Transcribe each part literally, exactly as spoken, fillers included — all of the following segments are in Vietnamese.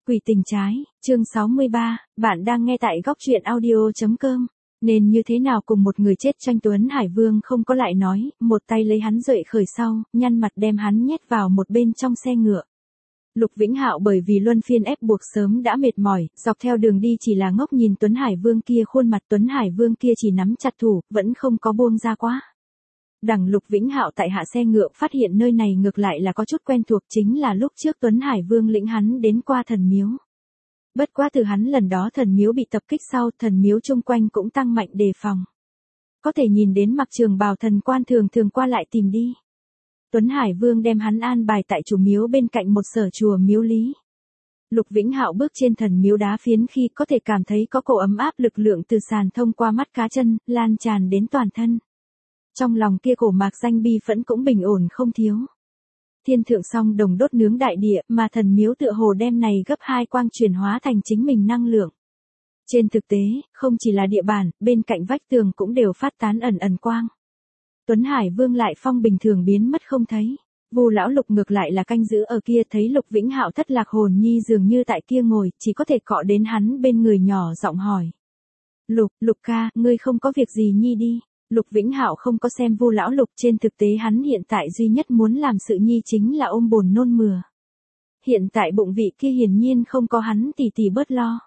Quỷ tình trái, chương sáu mươi ba, bạn đang nghe tại góc truyện audio.com. Nên như thế nào cùng một người chết tranh Tuấn Hải Vương không có lại nói, một tay lấy hắn dậy khởi sau, nhăn mặt đem hắn nhét vào một bên trong xe ngựa. Lục Vĩnh Hạo bởi vì luân phiên ép buộc sớm đã mệt mỏi, dọc theo đường đi chỉ là ngốc nhìn Tuấn Hải Vương kia khuôn mặt, Tuấn Hải Vương kia chỉ nắm chặt thủ, vẫn không có buông ra quá. Đằng Lục Vĩnh Hạo tại hạ xe ngựa phát hiện nơi này ngược lại là có chút quen thuộc, chính là lúc trước Tuấn Hải Vương lĩnh hắn đến qua thần miếu. Bất quá từ hắn lần đó thần miếu bị tập kích sau, thần miếu chung quanh cũng tăng mạnh đề phòng. Có thể nhìn đến mặc trường bào thần quan thường thường qua lại tìm đi. Tuấn Hải Vương đem hắn an bài tại chủ miếu bên cạnh một sở chùa miếu lý. Lục Vĩnh Hạo bước trên thần miếu đá phiến khi có thể cảm thấy có cổ ấm áp lực lượng từ sàn thông qua mắt cá chân, lan tràn đến toàn thân. Trong lòng kia cổ mạc danh bi phẫn cũng bình ổn không thiếu. Thiên thượng song đồng đốt nướng đại địa, mà thần miếu tựa hồ đem này gấp hai quang chuyển hóa thành chính mình năng lượng. Trên thực tế, không chỉ là địa bàn, bên cạnh vách tường cũng đều phát tán ẩn ẩn quang. Tuấn Hải Vương lại phong bình thường biến mất không thấy. Vu lão Lục ngược lại là canh giữ ở kia, thấy Lục Vĩnh Hạo thất lạc hồn nhi dường như tại kia ngồi, chỉ có thể cọ đến hắn bên người nhỏ giọng hỏi. Lục, Lục ca, ngươi không có việc gì nhi đi. Lục Vĩnh Hạo không có xem Vu lão Lục, trên thực tế hắn hiện tại duy nhất muốn làm sự nhi chính là ôm bồn nôn mửa. Hiện tại bụng vị kia hiển nhiên không có hắn tỉ tỉ bớt lo.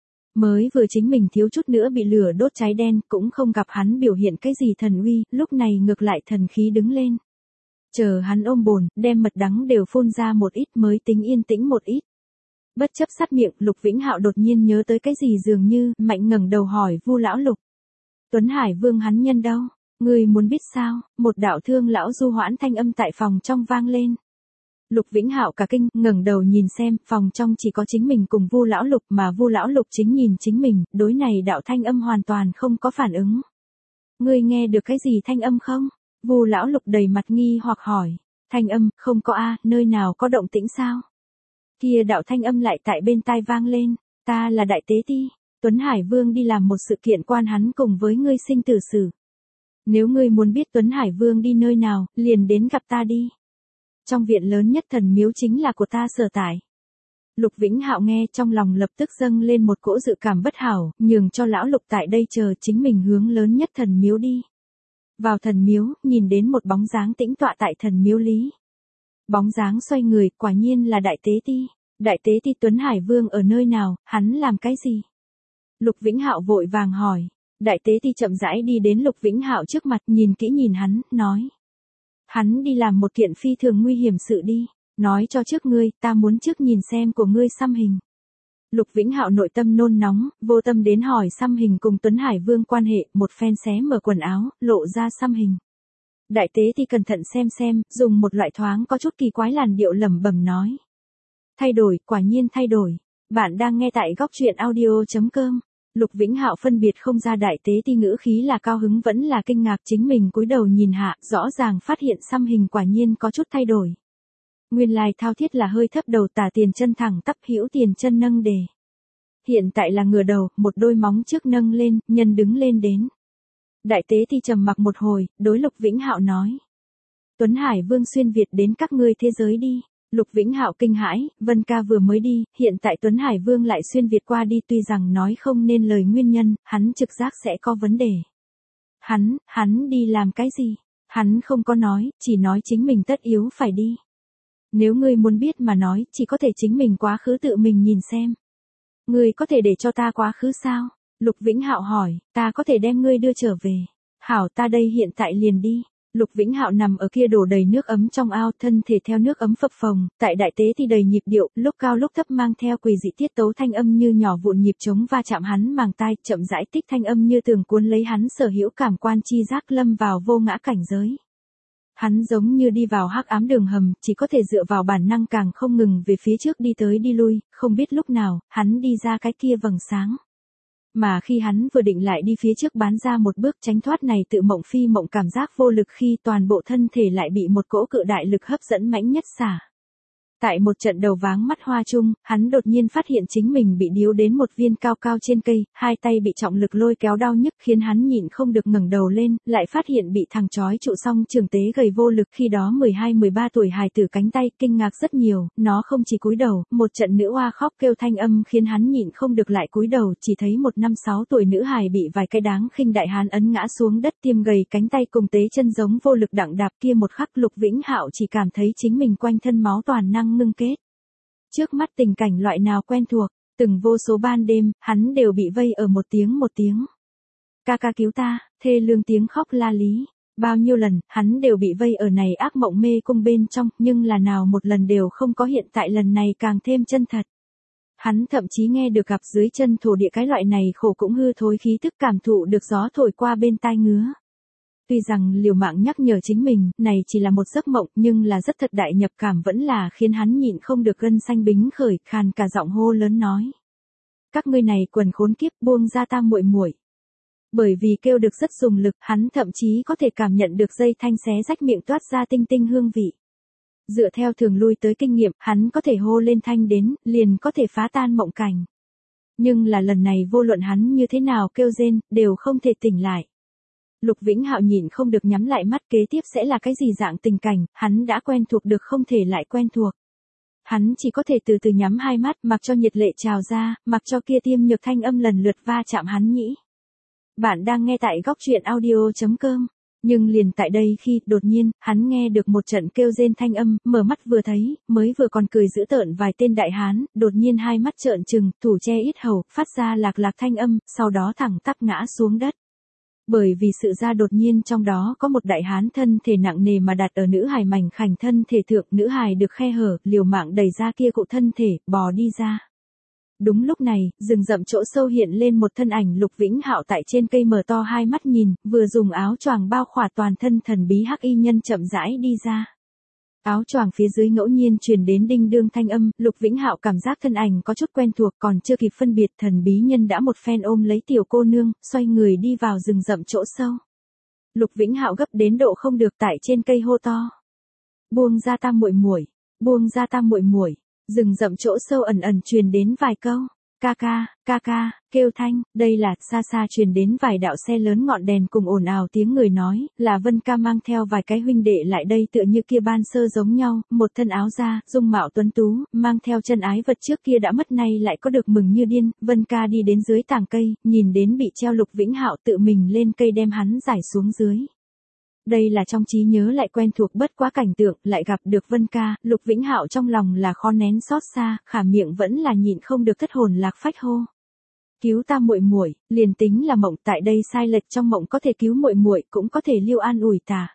Mới vừa chính mình thiếu chút nữa bị lửa đốt cháy đen, cũng không gặp hắn biểu hiện cái gì thần uy, lúc này ngược lại thần khí đứng lên. Chờ hắn ôm bồn, đem mật đắng đều phun ra một ít mới tính yên tĩnh một ít. Bất chấp sắt miệng, Lục Vĩnh Hạo đột nhiên nhớ tới cái gì dường như, mạnh ngẩng đầu hỏi Vu lão Lục. Tuấn Hải Vương hắn nhân đâu? Ngươi muốn biết sao? Một đạo thương lão du hoãn thanh âm tại phòng trong vang lên. Lục Vĩnh Hạo cả kinh, ngẩng đầu nhìn xem, phòng trong chỉ có chính mình cùng Vu lão Lục, mà Vu lão Lục chính nhìn chính mình, đối này đạo thanh âm hoàn toàn không có phản ứng. Ngươi nghe được cái gì thanh âm không? Vu lão Lục đầy mặt nghi hoặc hỏi. Thanh âm, không có a, nơi nào có động tĩnh sao? Kia đạo thanh âm lại tại bên tai vang lên, ta là đại tế ti. Tuấn Hải Vương đi làm một sự kiện quan hắn cùng với ngươi sinh tử xử. Nếu ngươi muốn biết Tuấn Hải Vương đi nơi nào, liền đến gặp ta đi. Trong viện lớn nhất thần miếu chính là của ta sở tại. Lục Vĩnh Hạo nghe trong lòng lập tức dâng lên một cỗ dự cảm bất hảo, nhường cho lão Lục tại đây chờ chính mình hướng lớn nhất thần miếu đi. Vào thần miếu, nhìn đến một bóng dáng tĩnh tọa tại thần miếu lý. Bóng dáng xoay người, quả nhiên là đại tế ti. Đại tế ti Tuấn Hải Vương ở nơi nào, hắn làm cái gì? Lục Vĩnh Hạo vội vàng hỏi. Đại tế ti chậm rãi đi đến Lục Vĩnh Hạo trước mặt, nhìn kỹ nhìn hắn, nói. Hắn đi làm một kiện phi thường nguy hiểm sự đi. Nói cho trước ngươi, ta muốn trước nhìn xem của ngươi xăm hình. Lục Vĩnh Hạo nội tâm nôn nóng, vô tâm đến hỏi xăm hình cùng Tuấn Hải Vương quan hệ, một phen xé mở quần áo, lộ ra xăm hình. Đại tế ti cẩn thận xem xem, dùng một loại thoáng có chút kỳ quái làn điệu lẩm bẩm nói. Thay đổi, quả nhiên thay đổi. Bạn đang nghe tại góc truyện audio.com. Lục Vĩnh Hạo phân biệt không ra đại tế ti ngữ khí là cao hứng vẫn là kinh ngạc, chính mình cúi đầu nhìn hạ, rõ ràng phát hiện xăm hình quả nhiên có chút thay đổi. Nguyên lai thao thiết là hơi thấp đầu, tả tiền chân thẳng tắp, hữu tiền chân nâng đề. Hiện tại là ngửa đầu, một đôi móng trước nâng lên, nhân đứng lên đến. Đại tế ti trầm mặc một hồi, đối Lục Vĩnh Hạo nói. Tuấn Hải Vương xuyên Việt đến các ngươi thế giới đi. Lục Vĩnh Hạo kinh hãi, Vân ca vừa mới đi, hiện tại Tuấn Hải Vương lại xuyên Việt qua đi, tuy rằng nói không nên lời nguyên nhân, hắn trực giác sẽ có vấn đề. Hắn, hắn đi làm cái gì? Hắn không có nói, chỉ nói chính mình tất yếu phải đi. Nếu ngươi muốn biết mà nói, chỉ có thể chính mình quá khứ tự mình nhìn xem. Ngươi có thể để cho ta quá khứ sao? Lục Vĩnh Hạo hỏi, ta có thể đem ngươi đưa trở về. Hảo, ta đây hiện tại liền đi. Lục Vĩnh Hạo nằm ở kia đổ đầy nước ấm trong ao, thân thể theo nước ấm phập phồng, tại đại tế thì đầy nhịp điệu, lúc cao lúc thấp mang theo quỷ dị tiết tấu thanh âm như nhỏ vụn nhịp trống va chạm hắn màng tai, chậm rãi tích thanh âm như tường cuốn lấy hắn sở hữu cảm quan chi giác, lâm vào vô ngã cảnh giới. Hắn giống như đi vào hắc ám đường hầm, chỉ có thể dựa vào bản năng càng không ngừng về phía trước đi tới đi lui, không biết lúc nào, hắn đi ra cái kia vầng sáng. Mà khi hắn vừa định lại đi phía trước bán ra một bước tránh thoát này tự mộng phi mộng cảm giác vô lực, khi toàn bộ thân thể lại bị một cỗ cự đại lực hấp dẫn mãnh nhất xả. Tại một trận đầu váng mắt hoa chung, hắn đột nhiên phát hiện chính mình bị điếu đến một viên cao cao trên cây, hai tay bị trọng lực lôi kéo đau nhức khiến hắn nhịn không được ngẩng đầu lên, lại phát hiện bị thằng chói trụ song trường tế gầy vô lực khi đó mười hai mười ba tuổi hài tử cánh tay, kinh ngạc rất nhiều, nó không chỉ cúi đầu, một trận nữ oa khóc kêu thanh âm khiến hắn nhịn không được lại cúi đầu, chỉ thấy một năm sáu tuổi nữ hài bị vài cái đáng khinh đại hán ấn ngã xuống đất, tiêm gầy cánh tay cùng tế chân giống vô lực đặng đạp. Kia một khắc Lục Vĩnh Hạo chỉ cảm thấy chính mình quanh thân máu toàn năng ngưng kết. Trước mắt tình cảnh loại nào quen thuộc, từng vô số ban đêm, hắn đều bị vây ở một tiếng một tiếng. Ca ca cứu ta, thê lương tiếng khóc la lý. Bao nhiêu lần, hắn đều bị vây ở này ác mộng mê cung bên trong, nhưng là nào một lần đều không có hiện tại, lần này càng thêm chân thật. Hắn thậm chí nghe được gặp dưới chân thổ địa cái loại này khổ cũng hư thối khí tức, cảm thụ được gió thổi qua bên tai ngứa. Tuy rằng liều mạng nhắc nhở chính mình, này chỉ là một giấc mộng, nhưng là rất thật đại nhập cảm vẫn là khiến hắn nhịn không được gân xanh bính khởi, khàn cả giọng hô lớn nói. Các ngươi này quần khốn kiếp, buông ra ta muội muội. Bởi vì kêu được rất dùng lực, hắn thậm chí có thể cảm nhận được dây thanh xé rách miệng toát ra tinh tinh hương vị. Dựa theo thường lui tới kinh nghiệm, hắn có thể hô lên thanh đến, liền có thể phá tan mộng cảnh. Nhưng là lần này vô luận hắn như thế nào kêu rên, đều không thể tỉnh lại. Lục Vĩnh Hạo nhìn không được nhắm lại mắt, kế tiếp sẽ là cái gì dạng tình cảnh, hắn đã quen thuộc được không thể lại quen thuộc. Hắn chỉ có thể từ từ nhắm hai mắt, mặc cho nhiệt lệ trào ra, mặc cho kia tiêm nhược thanh âm lần lượt va chạm hắn nhĩ. Bạn đang nghe tại góc truyện audio chấm com. Nhưng liền tại đây khi, đột nhiên, hắn nghe được một trận kêu rên thanh âm, mở mắt vừa thấy, mới vừa còn cười dữ tợn vài tên đại hán, đột nhiên hai mắt trợn trừng, thủ che yết hầu, phát ra lạc lạc thanh âm, sau đó thẳng tắp ngã xuống đất. Bởi vì sự ra đột nhiên trong đó có một đại hán thân thể nặng nề mà đặt ở nữ hài mảnh khảnh thân thể thượng, nữ hài được khe hở, liều mạng đẩy ra kia cụ thân thể, bò đi ra. Đúng lúc này, rừng rậm chỗ sâu hiện lên một thân ảnh. Lục Vĩnh Hạo tại trên cây mở to hai mắt nhìn, vừa dùng áo choàng bao khỏa toàn thân thần bí hắc y nhân chậm rãi đi ra. Áo choàng phía dưới ngẫu nhiên truyền đến đinh đương thanh âm, Lục Vĩnh Hạo cảm giác thân ảnh có chút quen thuộc, còn chưa kịp phân biệt, thần bí nhân đã một phen ôm lấy tiểu cô nương, xoay người đi vào rừng rậm chỗ sâu. Lục Vĩnh Hạo gấp đến độ không được, tại trên cây hô to. Buông ra ta muội muội, buông ra ta muội muội. Rừng rậm chỗ sâu ẩn ẩn truyền đến vài câu. Ca ca, ca ca, kêu thanh, đây là, xa xa truyền đến vài đạo xe lớn ngọn đèn cùng ồn ào tiếng người nói, là Vân ca mang theo vài cái huynh đệ lại đây, tựa như kia ban sơ giống nhau, một thân áo da, dung mạo tuấn tú, mang theo chân ái vật trước kia đã mất nay lại có được mừng như điên. Vân ca đi đến dưới tàng cây, nhìn đến bị treo Lục Vĩnh Hạo, tự mình lên cây đem hắn giải xuống dưới. Đây là trong trí nhớ lại quen thuộc bất quá cảnh tượng, lại gặp được Vân ca, Lục Vĩnh Hạo trong lòng là khó nén xót xa, khả miệng vẫn là nhịn không được thất hồn lạc phách hô. Cứu ta muội muội, liền tính là mộng, tại đây sai lệch, trong mộng có thể cứu muội muội, cũng có thể lưu an ủi ta.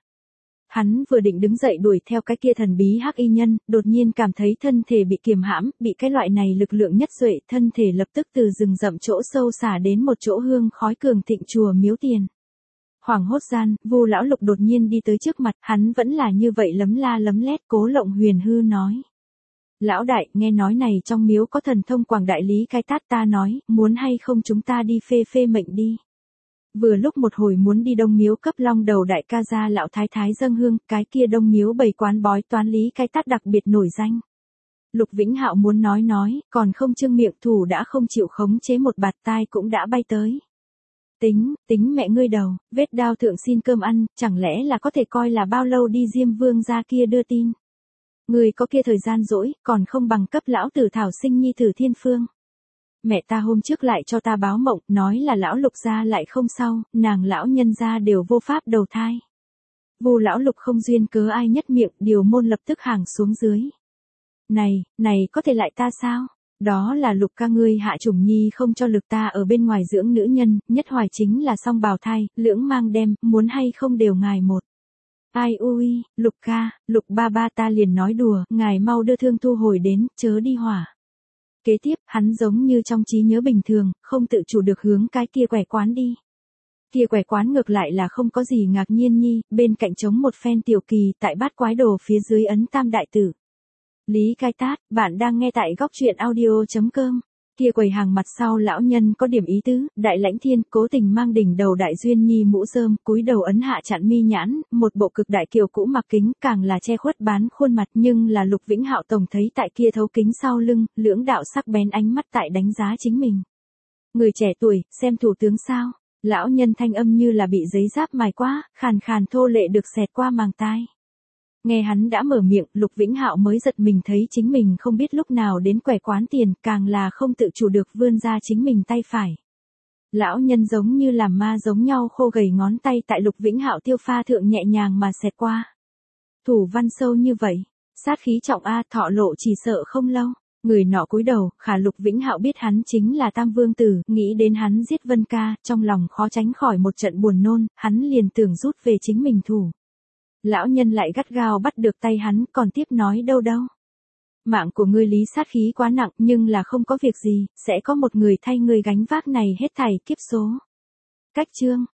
Hắn vừa định đứng dậy đuổi theo cái kia thần bí hắc y nhân, đột nhiên cảm thấy thân thể bị kiềm hãm, bị cái loại này lực lượng nhất duệ, thân thể lập tức từ rừng rậm chỗ sâu xả đến một chỗ hương khói cường thịnh chùa miếu tiền. Hoảng hốt gian, Vu lão Lục đột nhiên đi tới trước mặt, hắn vẫn là như vậy lấm la lấm lét, Cố Lộng Huyền hư nói. Lão đại, nghe nói này trong miếu có thần thông quảng đại lý cái tát, ta nói, muốn hay không chúng ta đi phê phê mệnh đi. Vừa lúc một hồi muốn đi Đông miếu cấp Long đầu đại ca gia lão thái thái dâng hương, cái kia Đông miếu bày quán bói toán lý cái tát đặc biệt nổi danh. Lục Vĩnh Hạo muốn nói nói, còn không trương miệng, thủ đã không chịu khống chế, một bạt tai cũng đã bay tới. Tính, tính mẹ ngươi đầu, vết đao thượng xin cơm ăn, chẳng lẽ là có thể coi là bao lâu đi Diêm Vương ra kia đưa tin. Ngươi có kia thời gian rỗi, còn không bằng cấp lão tử thảo sinh nhi thử thiên phương. Mẹ ta hôm trước lại cho ta báo mộng, nói là lão Lục gia lại không sao, nàng lão nhân gia đều vô pháp đầu thai. Vu lão Lục không duyên cớ ai nhất miệng, điều môn lập tức hàng xuống dưới. Này, này có thể lại ta sao? Đó là Lục ca ngươi hạ chủng nhi không cho Lực ta ở bên ngoài dưỡng nữ nhân, nhất hoài chính là song bào thai, lưỡng mang đem, muốn hay không đều ngài một. Ai ui, Lục ca, Lục ba ba ta liền nói đùa, ngài mau đưa thương thu hồi đến, chớ đi hỏa. Kế tiếp, hắn giống như trong trí nhớ bình thường, không tự chủ được hướng cái kia quẻ quán đi. Kia quẻ quán ngược lại là không có gì ngạc nhiên nhi, bên cạnh trống một phen tiểu kỳ, tại bát quái đồ phía dưới ấn tam đại tử. Lý cái tát, bạn đang nghe tại góc truyện audio chấm com. Kia quầy hàng mặt sau lão nhân có điểm ý tứ, Đại Lãnh Thiên cố tình mang đỉnh đầu Đại Duyên Nhi mũ rơm, cúi đầu ấn hạ chặn mi nhãn, một bộ cực đại kiều cũ mặc kính, càng là che khuất bán khuôn mặt, nhưng là Lục Vĩnh Hạo tổng thấy tại kia thấu kính sau lưng, lưỡng đạo sắc bén ánh mắt tại đánh giá chính mình. Người trẻ tuổi, xem thủ tướng sao? Lão nhân thanh âm như là bị giấy giáp mài qua, khàn khàn thô lệ được xẹt qua màng tai. Nghe hắn đã mở miệng, Lục Vĩnh Hạo mới giật mình thấy chính mình không biết lúc nào đến quẻ quán tiền, càng là không tự chủ được vươn ra chính mình tay phải. Lão nhân giống như làm ma giống nhau khô gầy ngón tay tại Lục Vĩnh Hạo tiêu pha thượng nhẹ nhàng mà xẹt qua. Thủ văn sâu như vậy, sát khí trọng a, thọ lộ chỉ sợ không lâu. Người nọ cúi đầu, khả Lục Vĩnh Hạo biết hắn chính là Tam Vương Tử, nghĩ đến hắn giết Vân Ca, trong lòng khó tránh khỏi một trận buồn nôn, hắn liền tưởng rút về chính mình thủ. Lão nhân lại gắt gao bắt được tay hắn, còn tiếp nói đâu đâu. Mạng của ngươi lý sát khí quá nặng, nhưng là không có việc gì, sẽ có một người thay ngươi gánh vác này hết thảy kiếp số. Cách chương